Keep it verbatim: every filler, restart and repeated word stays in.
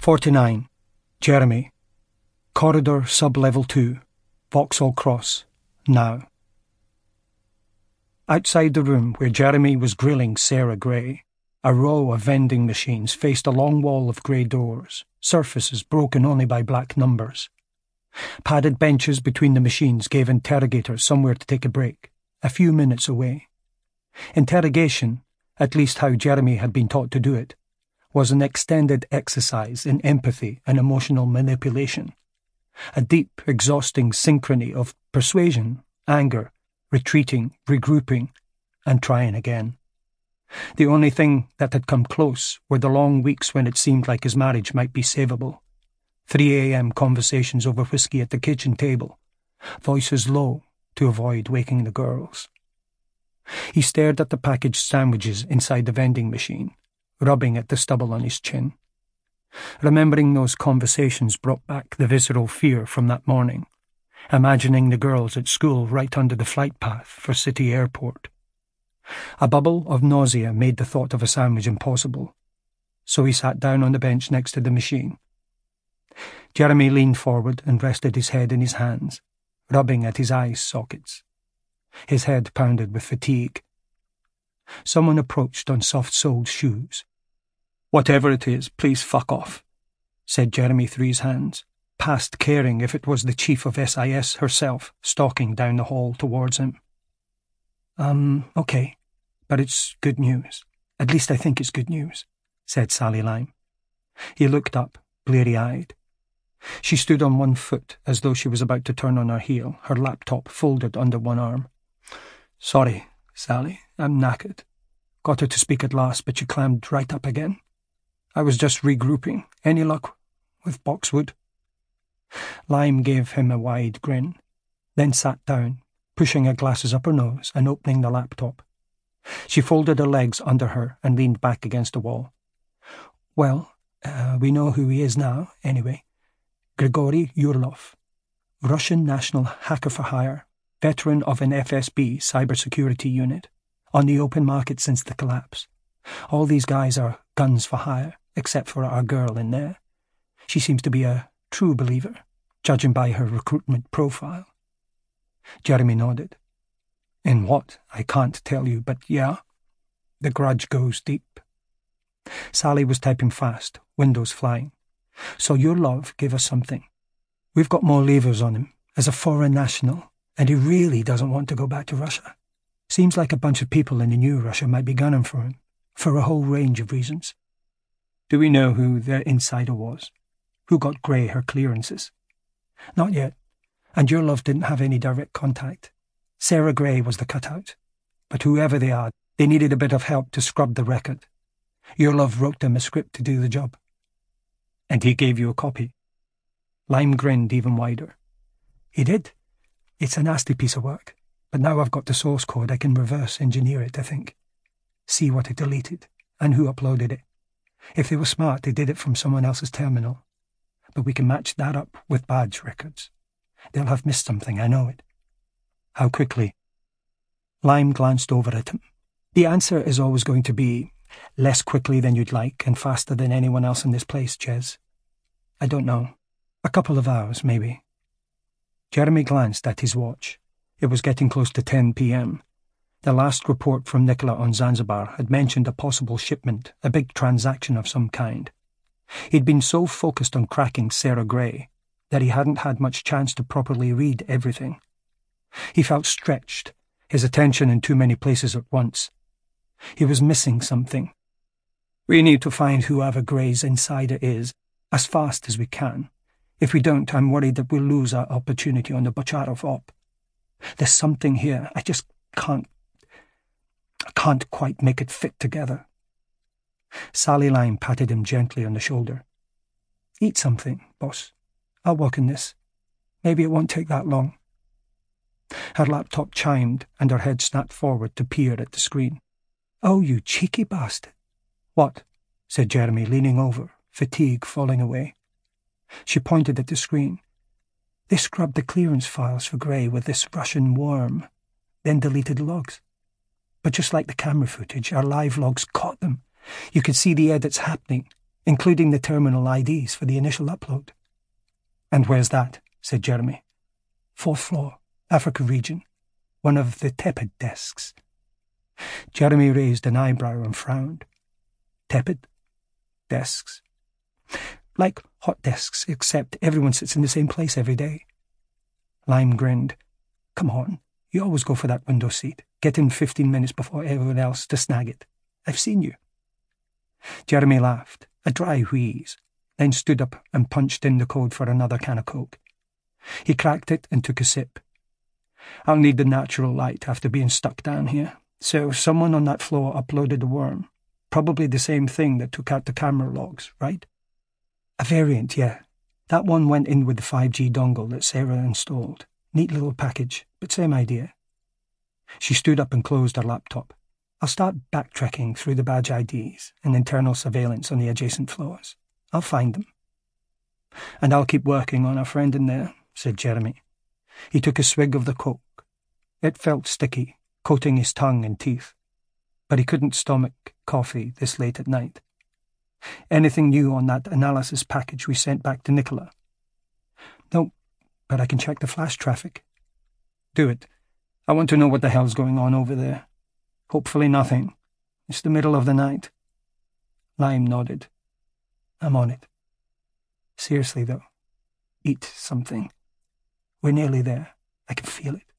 forty-nine. Jeremy. Corridor sub-level two. Vauxhall Cross. Now. Outside the room where Jeremy was grilling Sarah Gray, a row of vending machines faced a long wall of grey doors, surfaces broken only by black numbers. Padded benches between the machines gave interrogators somewhere to take a break, a few minutes away. Interrogation, at least how Jeremy had been taught to do it, was an extended exercise in empathy and emotional manipulation, a deep, exhausting synchrony of persuasion, anger, retreating, regrouping, and trying again. The only thing that had come close were the long weeks when it seemed like his marriage might be savable. three a.m. conversations over whiskey at the kitchen table, voices low to avoid waking the girls. He stared at the packaged sandwiches inside the vending machine, rubbing at the stubble on his chin. Remembering those conversations brought back the visceral fear from that morning, imagining the girls at school right under the flight path for City Airport. A bubble of nausea made the thought of a sandwich impossible, so he sat down on the bench next to the machine. Jeremy leaned forward and rested his head in his hands, rubbing at his eye sockets. His head pounded with fatigue. Someone approached on soft-soled shoes. "Whatever it is, please fuck off," said Jeremy through his hands, past caring if it was the chief of S I S herself stalking down the hall towards him. Um, okay, but it's good news. At least I think it's good news," said Sally Lime. He looked up, bleary-eyed. She stood on one foot as though she was about to turn on her heel, her laptop folded under one arm. "Sorry, Sally, I'm knackered. Got her to speak at last, but she clammed right up again. I was just regrouping. Any luck with Boxwood?" Lime gave him a wide grin, then sat down, pushing her glasses up her nose and opening the laptop. She folded her legs under her and leaned back against the wall. "Well, uh, we know who he is now, anyway. Grigory Yurlov, Russian national hacker for hire, veteran of an F S B cybersecurity unit, on the open market since the collapse. All these guys are guns for hire, except for our girl in there. She seems to be a true believer, judging by her recruitment profile." Jeremy nodded. "In what? I can't tell you, but yeah. The grudge goes deep." Sally was typing fast, windows flying. "So your love gave us something. We've got more levers on him, as a foreign national, and he really doesn't want to go back to Russia. Seems like a bunch of people in the new Russia might be gunning for him, for a whole range of reasons. Do we know who their insider was? Who got Gray her clearances?" "Not yet, and your love didn't have any direct contact. Sarah Gray was the cutout. But whoever they are, they needed a bit of help to scrub the record. Your love wrote them a script to do the job." "And he gave you a copy?" Lime grinned even wider. "He did. It's a nasty piece of work, but now I've got the source code I can reverse engineer it, I think. See what it deleted, and who uploaded it. If they were smart, they did it from someone else's terminal. But we can match that up with badge records. They'll have missed something, I know it." "How quickly?" Lime glanced over at him. "The answer is always going to be less quickly than you'd like and faster than anyone else in this place, Jez. I don't know. A couple of hours, maybe." Jeremy glanced at his watch. It was getting close to ten p.m. The last report from Nicola on Zanzibar had mentioned a possible shipment, a big transaction of some kind. He'd been so focused on cracking Sarah Gray that he hadn't had much chance to properly read everything. He felt stretched, his attention in too many places at once. He was missing something. "We need to find whoever Gray's insider is, as fast as we can. If we don't, I'm worried that we'll lose our opportunity on the Bocharov op. There's something here, I just can't... I can't quite make it fit together." Sally Lime patted him gently on the shoulder. "Eat something, boss. I'll work on this. Maybe it won't take that long." Her laptop chimed and her head snapped forward to peer at the screen. "Oh, you cheeky bastard." "What?" said Jeremy, leaning over, fatigue falling away. She pointed at the screen. "They scrubbed the clearance files for Gray with this Russian worm, then deleted logs. But just like the camera footage, our live logs caught them. You could see the edits happening. including the terminal I Ds for the initial upload. And where's that? Said Jeremy. Fourth floor, Africa region, one of the tepid desks. Jeremy raised an eyebrow and frowned. Tepid? Desks? Like hot desks, except everyone sits in the same place every day. Lime grinned. Come on, you always go for that window seat. Get in fifteen minutes before everyone else to snag it. I've seen you. Jeremy laughed, a dry wheeze, then stood up and punched in the code for another can of Coke. He cracked it and took a sip. I'll need the natural light after being stuck down here. So someone on that floor uploaded a worm. Probably the same thing that took out the camera logs, right? A variant, yeah. That one went in with the five G dongle that Sarah installed. Neat little package, but same idea. She stood up and closed her laptop. I'll start backtracking through the badge I Ds and internal surveillance on the adjacent floors. I'll find them. And I'll keep working on our friend in there, said Jeremy. He took a swig of the Coke. It felt sticky, coating his tongue and teeth. But he couldn't stomach coffee this late at night. Anything new on that analysis package we sent back to Nicola? No, but I can check the flash traffic. Do it. I want to know what the hell's going on over there. Hopefully nothing. It's the middle of the night. Lime nodded. I'm on it. Seriously, though, eat something. We're nearly there. I can feel it.